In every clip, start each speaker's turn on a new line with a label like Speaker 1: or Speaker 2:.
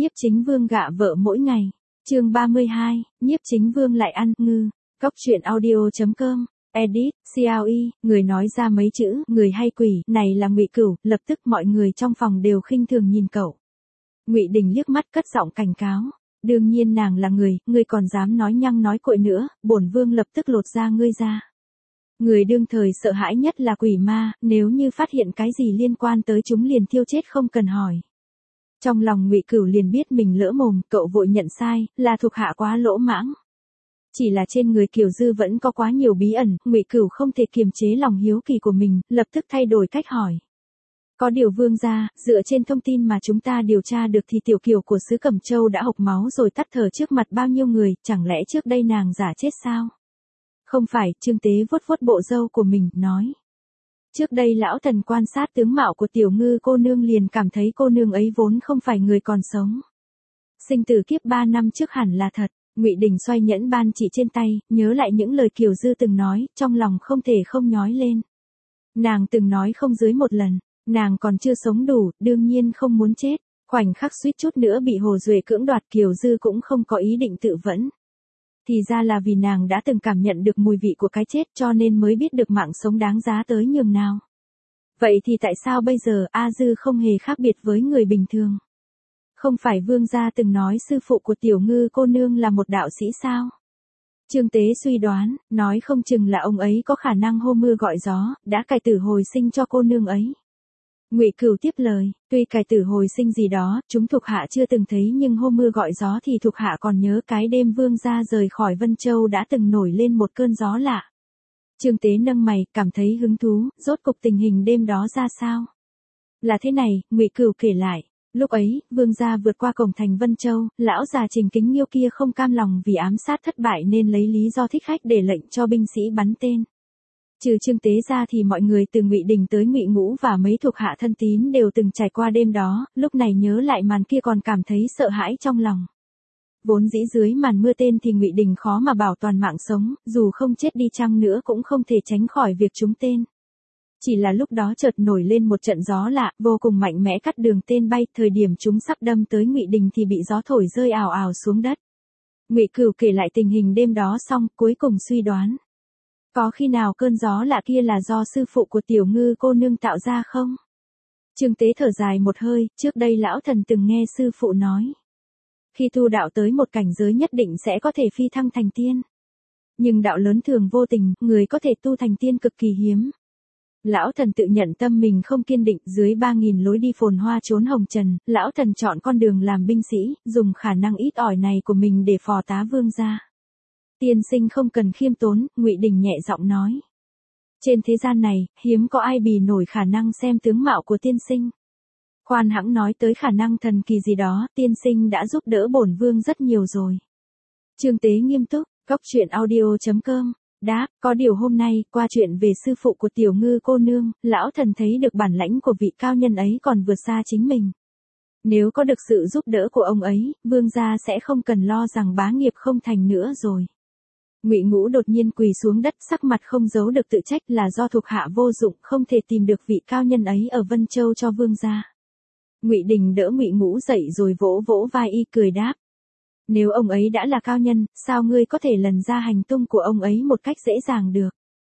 Speaker 1: Nhiếp Chính Vương gạ vợ mỗi ngày. Chương 32, Nhiếp Chính Vương lại ăn ngư. Cóc truyện audio.com. Edit, CLE, người nói ra mấy chữ, người hay quỷ, này là Ngụy Cửu, lập tức mọi người trong phòng đều khinh thường nhìn cậu. Ngụy Đình liếc mắt cất giọng cảnh cáo. Đương nhiên nàng là người, ngươi còn dám nói nhăng nói cuội nữa, bổn vương lập tức lột da ngươi ra. Người đương thời sợ hãi nhất là quỷ ma, nếu như phát hiện cái gì liên quan tới chúng liền thiêu chết không cần hỏi. Trong lòng Ngụy Cửu liền biết mình lỡ mồm, cậu vội nhận sai, là thuộc hạ quá lỗ mãng. Chỉ là trên người Kiều Dư vẫn có quá nhiều bí ẩn, Ngụy Cửu không thể kiềm chế lòng hiếu kỳ của mình, lập tức thay đổi cách hỏi. Có điều vương gia, dựa trên thông tin mà chúng ta điều tra được thì tiểu Kiều của xứ Cẩm Châu đã hộc máu rồi tắt thở trước mặt bao nhiêu người, chẳng lẽ trước đây nàng giả chết sao? Không phải, Trương Tế vuốt vuốt bộ râu của mình, nói. Trước đây lão thần quan sát tướng mạo của tiểu ngư cô nương liền cảm thấy cô nương ấy vốn không phải người còn sống. Sinh tử kiếp 3 năm trước hẳn là thật. Ngụy Đình xoay nhẫn ban chỉ trên tay, nhớ lại những lời Kiều Dư từng nói, trong lòng không thể không nhói lên. Nàng từng nói không dưới một lần, nàng còn chưa sống đủ, đương nhiên không muốn chết. Khoảnh khắc suýt chút nữa bị Hồ Duệ cưỡng đoạt, Kiều Dư cũng không có ý định tự vẫn. Thì ra là vì nàng đã từng cảm nhận được mùi vị của cái chết cho nên mới biết được mạng sống đáng giá tới nhường nào. Vậy thì tại sao bây giờ A Dư không hề khác biệt với người bình thường? Không phải vương gia từng nói sư phụ của tiểu ngư cô nương là một đạo sĩ sao? Trương Tế suy đoán, nói không chừng là ông ấy có khả năng hô mưa gọi gió, đã cải tử hồi sinh cho cô nương ấy. Ngụy Cửu tiếp lời, tuy cải tử hồi sinh gì đó, chúng thuộc hạ chưa từng thấy nhưng hô mưa gọi gió thì thuộc hạ còn nhớ cái đêm vương gia rời khỏi Vân Châu đã từng nổi lên một cơn gió lạ. Trương Tế nâng mày, cảm thấy hứng thú, rốt cục tình hình đêm đó ra sao? Là thế này, Ngụy Cửu kể lại. Lúc ấy, vương gia vượt qua cổng thành Vân Châu, lão già Trình Kính Nghiêu kia không cam lòng vì ám sát thất bại nên lấy lý do thích khách để lệnh cho binh sĩ bắn tên. Trừ Trương Tế ra thì mọi người từ Ngụy Đình tới Ngụy Ngũ và mấy thuộc hạ thân tín đều từng trải qua đêm đó, lúc này nhớ lại màn kia còn cảm thấy sợ hãi trong lòng. Vốn dĩ dưới màn mưa tên thì Ngụy Đình khó mà bảo toàn mạng sống, dù không chết đi chăng nữa cũng không thể tránh khỏi việc trúng tên. Chỉ là lúc đó chợt nổi lên một trận gió lạ, vô cùng mạnh mẽ cắt đường tên bay, thời điểm chúng sắp đâm tới Ngụy Đình thì bị gió thổi rơi ào ào xuống đất. Ngụy Cửu kể lại tình hình đêm đó xong, cuối cùng suy đoán. Có khi nào cơn gió lạ kia là do sư phụ của tiểu ngư cô nương tạo ra không? Trương Tế thở dài một hơi, trước đây lão thần từng nghe sư phụ nói. Khi tu đạo tới một cảnh giới nhất định sẽ có thể phi thăng thành tiên. Nhưng đạo lớn thường vô tình, người có thể tu thành tiên cực kỳ hiếm. Lão thần tự nhận tâm mình không kiên định, dưới 3.000 lối đi phồn hoa trốn hồng trần, lão thần chọn con đường làm binh sĩ, dùng khả năng ít ỏi này của mình để phò tá vương gia. Tiên sinh không cần khiêm tốn, Ngụy Đình nhẹ giọng nói. Trên thế gian này, hiếm có ai bì nổi khả năng xem tướng mạo của tiên sinh. Khoan hãng nói tới khả năng thần kỳ gì đó, tiên sinh đã giúp đỡ bổn vương rất nhiều rồi. Trương Tế nghiêm túc, cóc truyện audio.com. Đáp, có điều hôm nay, qua chuyện về sư phụ của tiểu ngư cô nương, lão thần thấy được bản lãnh của vị cao nhân ấy còn vượt xa chính mình. Nếu có được sự giúp đỡ của ông ấy, vương gia sẽ không cần lo rằng bá nghiệp không thành nữa rồi. Ngụy Ngũ đột nhiên quỳ xuống đất, sắc mặt không giấu được tự trách, là do thuộc hạ vô dụng, không thể tìm được vị cao nhân ấy ở Vân Châu cho vương gia. Ngụy Đình đỡ Ngụy Ngũ dậy rồi vỗ vỗ vai y cười đáp. Nếu ông ấy đã là cao nhân, sao ngươi có thể lần ra hành tung của ông ấy một cách dễ dàng được?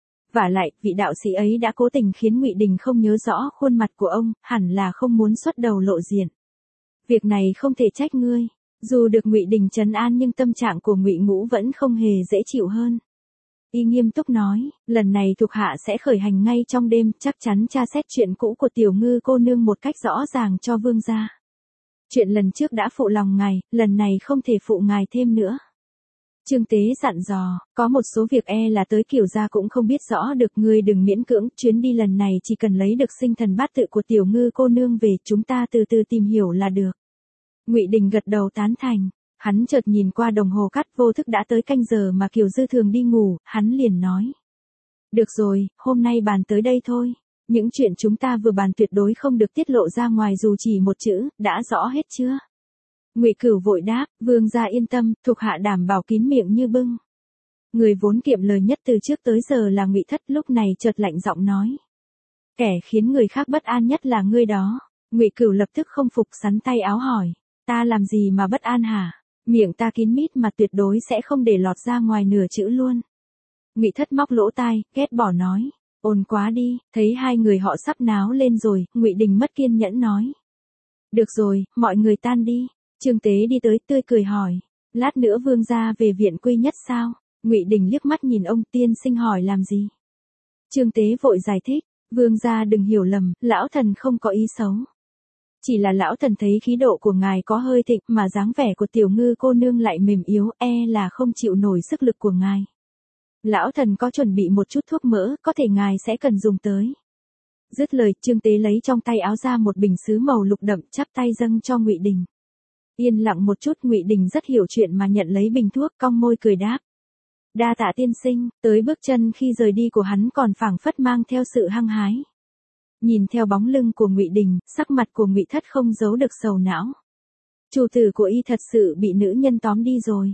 Speaker 1: Vả lại, vị đạo sĩ ấy đã cố tình khiến Ngụy Đình không nhớ rõ khuôn mặt của ông, hẳn là không muốn xuất đầu lộ diện. Việc này không thể trách ngươi. Dù được Ngụy Đình trấn an nhưng tâm trạng của Ngụy Ngũ vẫn không hề dễ chịu hơn. Y nghiêm túc nói, lần này thuộc hạ sẽ khởi hành ngay trong đêm, chắc chắn tra xét chuyện cũ của tiểu ngư cô nương một cách rõ ràng cho vương gia. Chuyện lần trước đã phụ lòng ngài, lần này không thể phụ ngài thêm nữa. Trương Tế dặn dò, có một số việc là tới Kiều gia cũng không biết rõ được, ngươi đừng miễn cưỡng, chuyến đi lần này chỉ cần lấy được sinh thần bát tự của tiểu ngư cô nương về, chúng ta từ từ tìm hiểu là được. Ngụy Đình gật đầu tán thành, hắn chợt nhìn qua đồng hồ cắt, vô thức đã tới canh giờ mà Kiều Dư thường đi ngủ, hắn liền nói. Được rồi, hôm nay bàn tới đây thôi. Những chuyện chúng ta vừa bàn tuyệt đối không được tiết lộ ra ngoài dù chỉ một chữ, đã rõ hết chưa? Ngụy Cửu vội đáp, vương gia yên tâm, thuộc hạ đảm bảo kín miệng như bưng. Người vốn kiệm lời nhất từ trước tới giờ là Ngụy Thất, lúc này chợt lạnh giọng nói. Kẻ khiến người khác bất an nhất là ngươi đó. Ngụy Cửu lập tức không phục, sắn tay áo hỏi. Ta làm gì mà bất an hả? Miệng ta kín mít mà tuyệt đối sẽ không để lọt ra ngoài nửa chữ luôn. Ngụy Thất móc lỗ tai, ghét bỏ nói. Ồn quá đi, thấy hai người họ sắp náo lên rồi, Ngụy Đình mất kiên nhẫn nói. Được rồi, mọi người tan đi. Trương Tế đi tới tươi cười hỏi. Lát nữa vương gia về viện Quy Nhất sao? Ngụy Đình liếc mắt nhìn ông tiên sinh hỏi làm gì? Trương Tế vội giải thích. Vương gia đừng hiểu lầm, lão thần không có ý xấu. Chỉ là lão thần thấy khí độ của ngài có hơi thịnh mà dáng vẻ của tiểu ngư cô nương lại mềm yếu, là không chịu nổi sức lực của ngài. Lão thần có chuẩn bị một chút thuốc mỡ, có thể ngài sẽ cần dùng tới. Dứt lời, Trương Tế lấy trong tay áo ra một bình sứ màu lục đậm chắp tay dâng cho Ngụy Đình. Yên lặng một chút, Ngụy Đình rất hiểu chuyện mà nhận lấy bình thuốc, cong môi cười đáp. Đa tạ tiên sinh, tới bước chân khi rời đi của hắn còn phảng phất mang theo sự hăng hái. Nhìn theo bóng lưng của Ngụy Đình, sắc mặt của Ngụy Thất không giấu được sầu não. Chủ tử của y thật sự bị nữ nhân tóm đi rồi.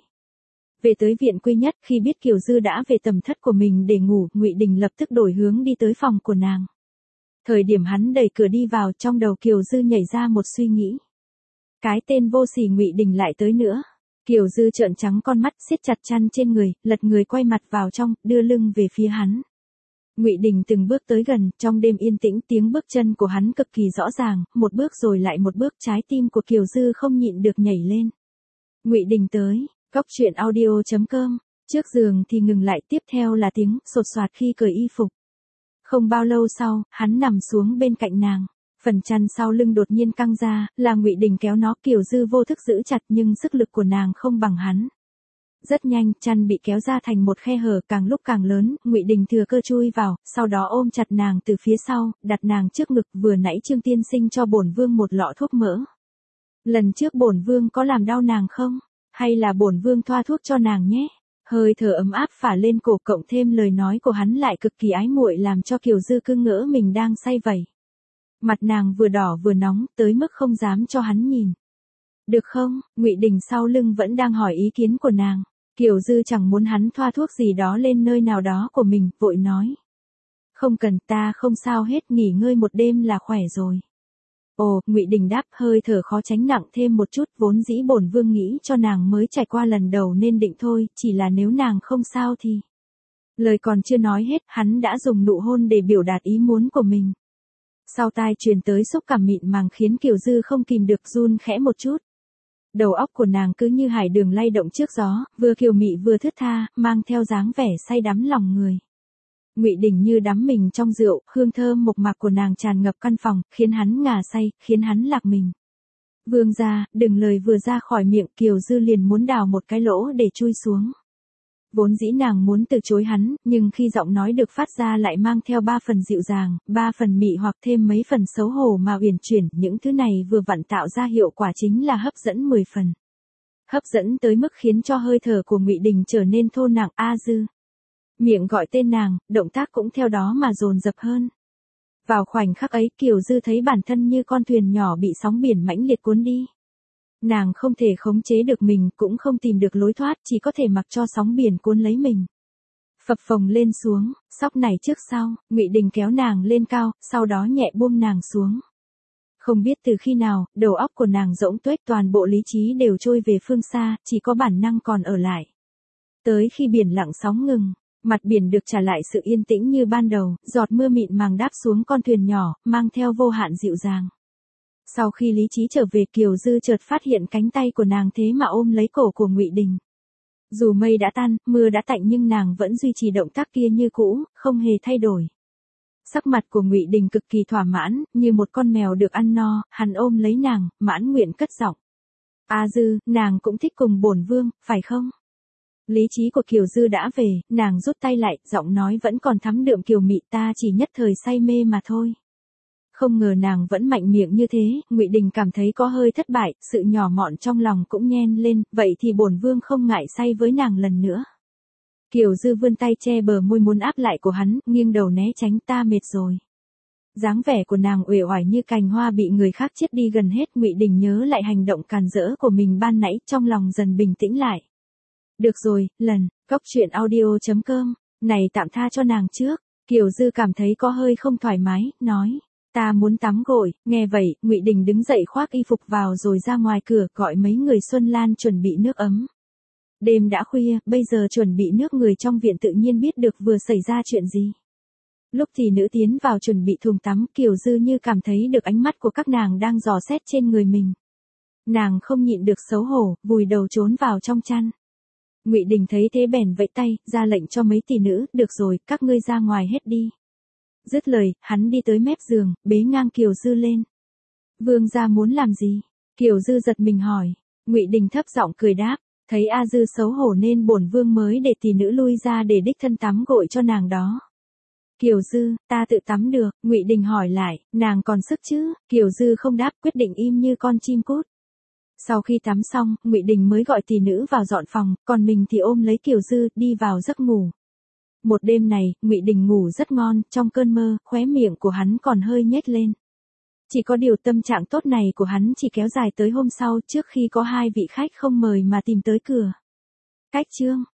Speaker 1: Về tới viện Quy Nhất, khi biết Kiều Dư đã về tầm thất của mình để ngủ, Ngụy Đình lập tức đổi hướng đi tới phòng của nàng. Thời điểm hắn đẩy cửa đi vào, trong đầu Kiều Dư nhảy ra một suy nghĩ. Cái tên vô sỉ Ngụy Đình lại tới nữa. Kiều Dư trợn trắng con mắt, siết chặt chăn trên người, lật người quay mặt vào trong, đưa lưng về phía hắn. Ngụy Đình từng bước tới gần, trong đêm yên tĩnh tiếng bước chân của hắn cực kỳ rõ ràng, một bước rồi lại một bước, trái tim của Kiều Dư không nhịn được nhảy lên. Ngụy Đình tới, Cóc Truyện Audio.com, trước giường thì ngừng lại, tiếp theo là tiếng sột soạt khi cởi y phục. Không bao lâu sau, hắn nằm xuống bên cạnh nàng. Phần chăn sau lưng đột nhiên căng ra, là Ngụy Đình kéo nó, Kiều Dư vô thức giữ chặt nhưng sức lực của nàng không bằng hắn. Rất nhanh, chăn bị kéo ra thành một khe hở càng lúc càng lớn, Ngụy Đình thừa cơ chui vào, sau đó ôm chặt nàng từ phía sau, đặt nàng trước ngực. Vừa nãy Trương tiên sinh cho bổn vương một lọ thuốc mỡ. Lần trước bổn vương có làm đau nàng không? Hay là bổn vương thoa thuốc cho nàng nhé? Hơi thở ấm áp phả lên cổ, cộng thêm lời nói của hắn lại cực kỳ ái muội, làm cho Kiều Dư cứ ngỡ mình đang say vẩy. Mặt nàng vừa đỏ vừa nóng, tới mức không dám cho hắn nhìn. Được không? Ngụy Đình sau lưng vẫn đang hỏi ý kiến của nàng. Kiều Dư chẳng muốn hắn thoa thuốc gì đó lên nơi nào đó của mình, vội nói. Không cần, ta không sao hết, nghỉ ngơi một đêm là khỏe rồi. Ồ, Ngụy Đình đáp, hơi thở khó tránh nặng thêm một chút, vốn dĩ bổn vương nghĩ cho nàng mới trải qua lần đầu nên định thôi, chỉ là nếu nàng không sao thì. Lời còn chưa nói hết, hắn đã dùng nụ hôn để biểu đạt ý muốn của mình. Sau tai truyền tới xúc cảm mịn màng khiến Kiều Dư không kìm được run khẽ một chút. Đầu óc của nàng cứ như hải đường lay động trước gió, vừa kiều mị vừa thướt tha, mang theo dáng vẻ say đắm lòng người. Ngụy Đình như đắm mình trong rượu, hương thơm mộc mạc của nàng tràn ngập căn phòng, khiến hắn ngà say, khiến hắn lạc mình. Vương gia, đừng, lời vừa ra khỏi miệng, Kiều Dư liền muốn đào một cái lỗ để chui xuống. Vốn dĩ nàng muốn từ chối hắn, nhưng khi giọng nói được phát ra lại mang theo 3 phần dịu dàng, 3 phần mị hoặc thêm mấy phần xấu hổ mà uyển chuyển, những thứ này vừa vặn tạo ra hiệu quả chính là hấp dẫn 10 phần. Hấp dẫn tới mức khiến cho hơi thở của Ngụy Đình trở nên thô nặng. A Dư. Miệng gọi tên nàng, động tác cũng theo đó mà dồn dập hơn. Vào khoảnh khắc ấy, Kiều Dư thấy bản thân như con thuyền nhỏ bị sóng biển mãnh liệt cuốn đi. Nàng không thể khống chế được mình, cũng không tìm được lối thoát, chỉ có thể mặc cho sóng biển cuốn lấy mình. Phập phồng lên xuống, sóc này trước sau, Ngụy Đình kéo nàng lên cao, sau đó nhẹ buông nàng xuống. Không biết từ khi nào, đầu óc của nàng rỗng tuếch, toàn bộ lý trí đều trôi về phương xa, chỉ có bản năng còn ở lại. Tới khi biển lặng sóng ngừng, mặt biển được trả lại sự yên tĩnh như ban đầu, giọt mưa mịn màng đáp xuống con thuyền nhỏ, mang theo vô hạn dịu dàng. Sau khi lý trí trở về, Kiều Dư chợt phát hiện cánh tay của nàng thế mà ôm lấy cổ của Ngụy Đình. Dù mây đã tan, mưa đã tạnh nhưng nàng vẫn duy trì động tác kia như cũ, không hề thay đổi. Sắc mặt của Ngụy Đình cực kỳ thỏa mãn, như một con mèo được ăn no, hắn ôm lấy nàng, mãn nguyện cất giọng. A Dư, nàng cũng thích cùng bổn vương, phải không? Lý trí của Kiều Dư đã về, nàng rút tay lại, giọng nói vẫn còn thắm đượm kiều mị, ta chỉ nhất thời say mê mà thôi. Không ngờ nàng vẫn mạnh miệng như thế, Ngụy Đình cảm thấy có hơi thất bại, sự nhỏ mọn trong lòng cũng nhen lên, vậy thì bổn vương không ngại say với nàng lần nữa. Kiều Dư vươn tay che bờ môi muốn áp lại của hắn, nghiêng đầu né tránh, ta mệt rồi. Dáng vẻ của nàng uể oải như cành hoa bị người khác chiết đi gần hết, Ngụy Đình nhớ lại hành động càn rỡ của mình ban nãy, trong lòng dần bình tĩnh lại. Được rồi, Cóc Truyện Audio.com, này tạm tha cho nàng trước. Kiều Dư cảm thấy có hơi không thoải mái, nói. Ta muốn tắm gội. Nghe vậy, Ngụy Đình đứng dậy khoác y phục vào rồi ra ngoài cửa gọi mấy người Xuân Lan chuẩn bị nước ấm. Đêm đã khuya, bây giờ chuẩn bị nước người trong viện tự nhiên biết được vừa xảy ra chuyện gì. Lúc thì nữ tiến vào chuẩn bị thùng tắm, Kiều Dư như cảm thấy được ánh mắt của các nàng đang dò xét trên người mình. Nàng không nhịn được xấu hổ, vùi đầu trốn vào trong chăn. Ngụy Đình thấy thế bèn vẫy tay, ra lệnh cho mấy tỷ nữ, được rồi, các ngươi ra ngoài hết đi. Dứt lời, hắn đi tới mép giường, bế ngang Kiều Dư lên. Vương gia muốn làm gì? Kiều Dư giật mình hỏi. Ngụy Đình thấp giọng cười đáp, thấy A Dư xấu hổ nên bổn vương mới để tỷ nữ lui ra để đích thân tắm gội cho nàng đó. Kiều Dư, ta tự tắm được. Ngụy Đình hỏi lại, nàng còn sức chứ? Kiều Dư không đáp, quyết định im như con chim cút. Sau khi tắm xong, Ngụy Đình mới gọi tỷ nữ vào dọn phòng, còn mình thì ôm lấy Kiều Dư đi vào giấc ngủ. Một đêm này, Ngụy Đình ngủ rất ngon, trong cơn mơ, khóe miệng của hắn còn hơi nhếch lên. Chỉ có điều tâm trạng tốt này của hắn chỉ kéo dài tới hôm sau trước khi có hai vị khách không mời mà tìm tới cửa. Cách chương